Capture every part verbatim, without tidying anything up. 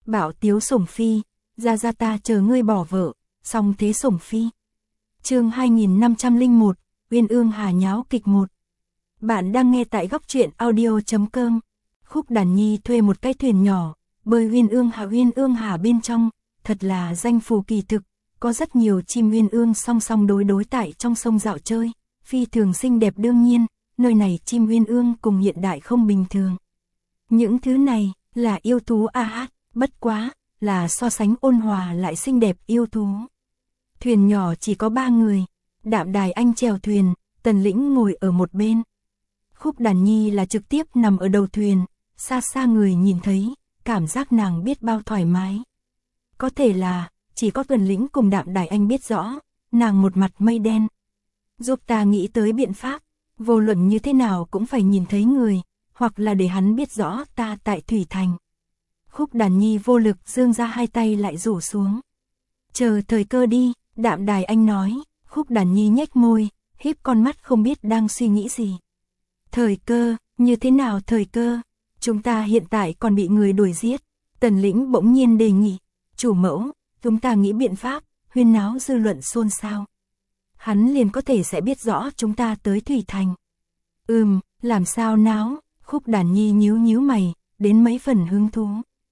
Bảo tiếu sủng phi, ra ra ta chờ ngươi bỏ vợ, song thế sủng phi. Chương hai nghìn năm trăm lẻ một, Uyên Ương Hà nháo kịch một. Bạn đang nghe tại góc truyện audio chấm com. Khúc Đàn Nhi thuê một cái thuyền nhỏ, bơi Uyên Ương Hà Uyên Ương Hà bên trong, thật là danh phù kỳ thực, có rất nhiều chim uyên ương song song đối đối tại trong sông dạo chơi, phi thường xinh đẹp đương nhiên, nơi này chim uyên ương cùng hiện đại không bình thường. Những thứ này là yêu thú a hát, bất quá là so sánh ôn hòa lại xinh đẹp yêu thú. Thuyền nhỏ chỉ có ba người, Đạm Đài Anh chèo thuyền, Tần Lĩnh ngồi ở một bên. Khúc Đàn Nhi là trực tiếp nằm ở đầu thuyền, xa xa người nhìn thấy, cảm giác nàng biết bao thoải mái. Có thể là, chỉ có Tần Lĩnh cùng Đạm Đài Anh biết rõ, nàng một mặt mây đen. Giúp ta nghĩ tới biện pháp, vô luận như thế nào cũng phải nhìn thấy người, hoặc là để hắn biết rõ ta tại Thủy Thành. Khúc Đàn Nhi vô lực giương ra hai tay lại rủ xuống. Chờ thời cơ đi, Đạm Đài Anh nói. Khúc Đàn Nhi nhếch môi, híp con mắt không biết đang suy nghĩ gì. Thời cơ, như thế nào thời cơ? Chúng ta hiện tại còn bị người đuổi giết. Tần Lĩnh bỗng nhiên đề nghị. Chủ mẫu, chúng ta nghĩ biện pháp, huyên náo dư luận xôn xao. Hắn liền có thể sẽ biết rõ chúng ta tới Thủy Thành. Ừm, làm sao náo? Khúc Đàn Nhi nhíu nhíu mày, đến mấy phần hứng thú.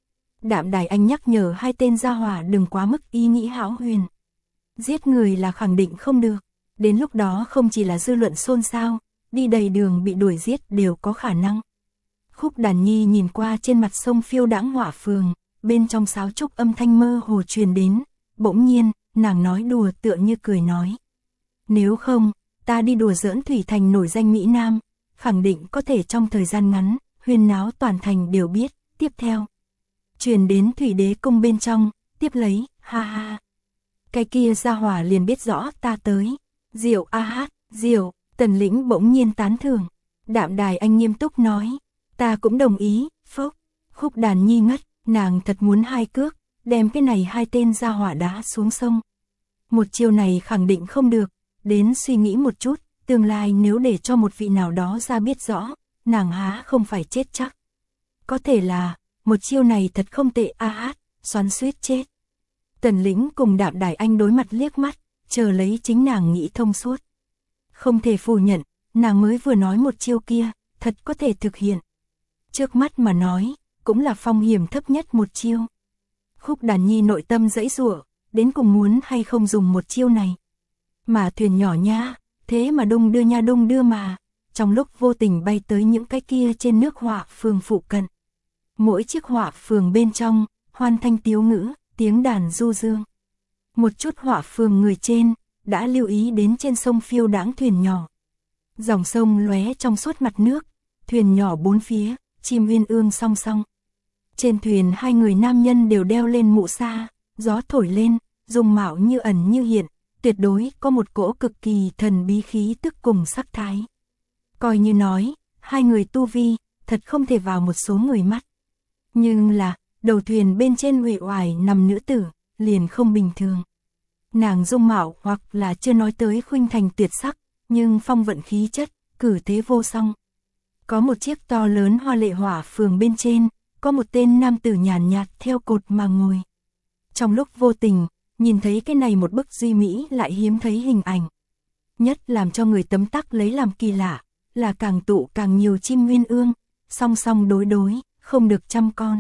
Đạm Đài Anh nhắc nhở hai tên gia hỏa đừng quá mức ý nghĩ hão huyền. Giết người là khẳng định không được, đến lúc đó không chỉ là dư luận xôn xao, đi đầy đường bị đuổi giết đều có khả năng. Khúc Đàn Nhi nhìn qua trên mặt sông phiêu đãng hỏa phường, bên trong sáo trúc âm thanh mơ hồ truyền đến, bỗng nhiên, nàng nói đùa tựa như cười nói. Nếu không, ta đi đùa giỡn Thủy Thành nổi danh Mỹ Nam, khẳng định có thể trong thời gian ngắn, huyên náo toàn thành đều biết, tiếp theo. Truyền đến Thủy Đế Cung bên trong, tiếp lấy, ha ha. Cái kia gia hỏa liền biết rõ ta tới. Diệu a hát, diệu, Tần Lĩnh bỗng nhiên tán thưởng. Đạm Đài Anh nghiêm túc nói. Ta cũng đồng ý, phốc. Khúc Đàn Nhi ngất, nàng thật muốn hai cước, đem cái này hai tên gia hỏa đá xuống sông. Một chiêu này khẳng định không được, đến suy nghĩ một chút, tương lai nếu để cho một vị nào đó ra biết rõ, nàng há không phải chết chắc. Có thể là, một chiêu này thật không tệ a hát, xoắn suýt chết. Tần Lĩnh cùng Đạm Đài Anh đối mặt liếc mắt, chờ lấy chính nàng nghĩ thông suốt. Không thể phủ nhận, nàng mới vừa nói một chiêu kia, thật có thể thực hiện. Trước mắt mà nói, cũng là phong hiểm thấp nhất một chiêu. Khúc Đàn Nhi nội tâm dãy giụa, đến cùng muốn hay không dùng một chiêu này. Mà thuyền nhỏ nha, thế mà đung đưa nha đung đưa mà, trong lúc vô tình bay tới những cái kia trên nước họa phường phụ cận. Mỗi chiếc họa phường bên trong, hoan thanh tiếu ngữ, tiếng đàn du dương. Một chút họa phường người trên, đã lưu ý đến trên sông phiêu đãng thuyền nhỏ. Dòng sông lóe trong suốt mặt nước, thuyền nhỏ bốn phía, chim uyên ương song song. Trên thuyền hai người nam nhân đều đeo lên mũ sa, gió thổi lên, dung mạo như ẩn như hiện, tuyệt đối có một cỗ cực kỳ thần bí khí tức cùng sắc thái. Coi như nói, hai người tu vi, thật không thể vào một số người mắt. Nhưng là, đầu thuyền bên trên uể oải nằm nữ tử, liền không bình thường. Nàng dung mạo hoặc là chưa nói tới khuynh thành tuyệt sắc, nhưng phong vận khí chất, cử thế vô song. Có một chiếc to lớn hoa lệ hỏa phường bên trên, có một tên nam tử nhàn nhạt theo cột mà ngồi. Trong lúc vô tình, nhìn thấy cái này một bức duy mỹ lại hiếm thấy hình ảnh. Nhất làm cho người tấm tắc lấy làm kỳ lạ, là càng tụ càng nhiều chim uyên ương, song song đối đối, không được trăm con.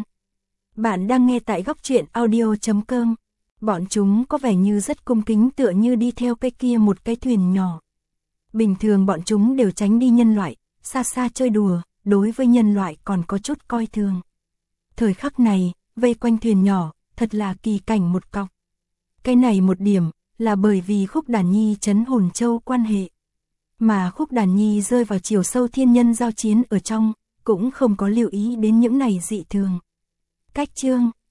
Bạn đang nghe tại góc truyện audio chấm com. Bọn chúng có vẻ như rất cung kính tựa như đi theo cái kia một cái thuyền nhỏ. Bình thường bọn chúng đều tránh đi nhân loại, xa xa chơi đùa, đối với nhân loại còn có chút coi thường. Thời khắc này, vây quanh thuyền nhỏ, thật là kỳ cảnh một cọc. Cái này một điểm, là bởi vì Khúc Đàn Nhi trấn hồn châu quan hệ. Mà Khúc Đàn Nhi rơi vào chiều sâu thiên nhân giao chiến ở trong, cũng không có lưu ý đến những này dị thường. Cách chương